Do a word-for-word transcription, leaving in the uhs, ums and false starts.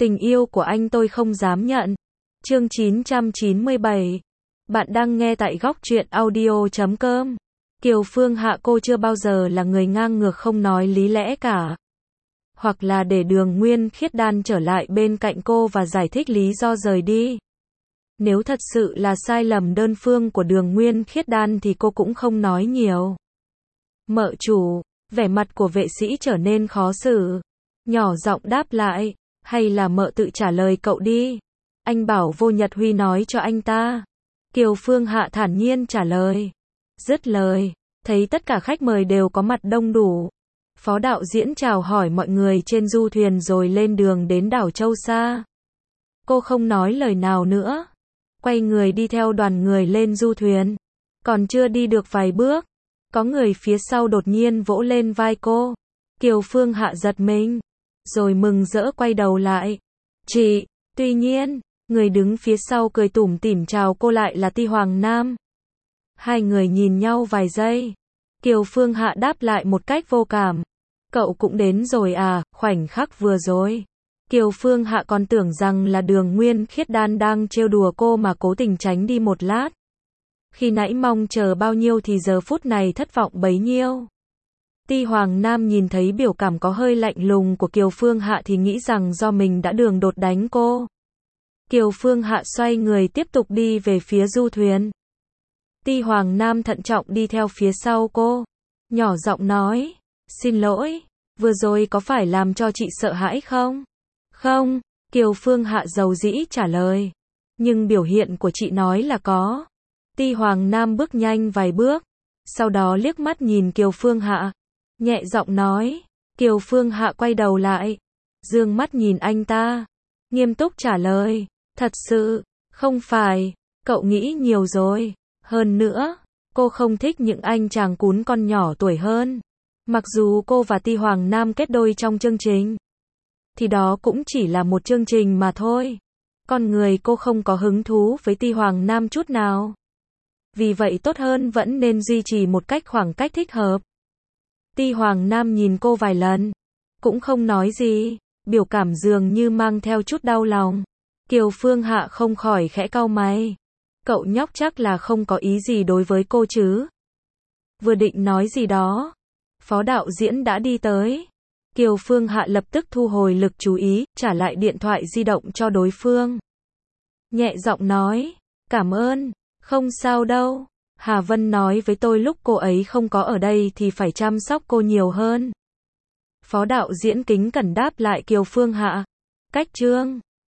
Tình yêu của anh tôi không dám nhận. Chương chín trăm chín mươi bảy. Bạn đang nghe tại góc truyện audio chấm com. Kiều Phương Hạ, cô chưa bao giờ là người ngang ngược không nói lý lẽ cả. Hoặc là để Đường Nguyên Khiết Đan trở lại bên cạnh cô và giải thích lý do rời đi. Nếu thật sự là sai lầm đơn phương của Đường Nguyên Khiết Đan thì cô cũng không nói nhiều. Mợ chủ, vẻ mặt của vệ sĩ trở nên khó xử. Nhỏ giọng đáp lại, hay là mợ tự trả lời cậu đi. Anh bảo Vô Nhật Huy nói cho anh ta. Kiều Phương Hạ thản nhiên trả lời. Dứt lời, thấy tất cả khách mời đều có mặt đông đủ. Phó đạo diễn chào hỏi mọi người trên du thuyền rồi lên đường đến đảo Châu Sa. Cô không nói lời nào nữa. Quay người đi theo đoàn người lên du thuyền. Còn chưa đi được vài bước, có người phía sau đột nhiên vỗ lên vai cô. Kiều Phương Hạ giật mình, rồi mừng rỡ quay đầu lại. Chị, tuy nhiên, người đứng phía sau cười tủm tỉm chào cô lại là Ti Hoàng Nam. Hai người nhìn nhau vài giây. Kiều Phương Hạ đáp lại một cách vô cảm. Cậu cũng đến rồi à, khoảnh khắc vừa rồi. Kiều Phương Hạ còn tưởng rằng là Đường Nguyên Khiết Đan đang trêu đùa cô mà cố tình tránh đi một lát. Khi nãy mong chờ bao nhiêu thì giờ phút này thất vọng bấy nhiêu. Ti Hoàng Nam nhìn thấy biểu cảm có hơi lạnh lùng của Kiều Phương Hạ thì nghĩ rằng do mình đã đường đột đánh cô. Kiều Phương Hạ xoay người tiếp tục đi về phía du thuyền. Ti Hoàng Nam thận trọng đi theo phía sau cô. Nhỏ giọng nói, xin lỗi, vừa rồi có phải làm cho chị sợ hãi không? Không, Kiều Phương Hạ dầu dĩ trả lời. Nhưng biểu hiện của chị nói là có. Ti Hoàng Nam bước nhanh vài bước. Sau đó liếc mắt nhìn Kiều Phương Hạ. Nhẹ giọng nói. Kiều Phương Hạ quay đầu lại. Dương mắt nhìn anh ta. Nghiêm túc trả lời. Thật sự, không phải, cậu nghĩ nhiều rồi. Hơn nữa, cô không thích những anh chàng cún con nhỏ tuổi hơn. Mặc dù cô và Ti Hoàng Nam kết đôi trong chương trình, thì đó cũng chỉ là một chương trình mà thôi. Con người cô không có hứng thú với Ti Hoàng Nam chút nào. Vì vậy tốt hơn vẫn nên duy trì một cách khoảng cách thích hợp. Ti Hoàng Nam nhìn cô vài lần, cũng không nói gì, biểu cảm dường như mang theo chút đau lòng. Kiều Phương Hạ không khỏi khẽ cau mày. Cậu nhóc chắc là không có ý gì đối với cô chứ? Vừa định nói gì đó, phó đạo diễn đã đi tới. Kiều Phương Hạ lập tức thu hồi lực chú ý, trả lại điện thoại di động cho đối phương. Nhẹ giọng nói, cảm ơn, không sao đâu. Hà Vân nói với tôi lúc cô ấy không có ở đây thì phải chăm sóc cô nhiều hơn. Phó đạo diễn kính cẩn đáp lại Kiều Phương Hạ. Cách chương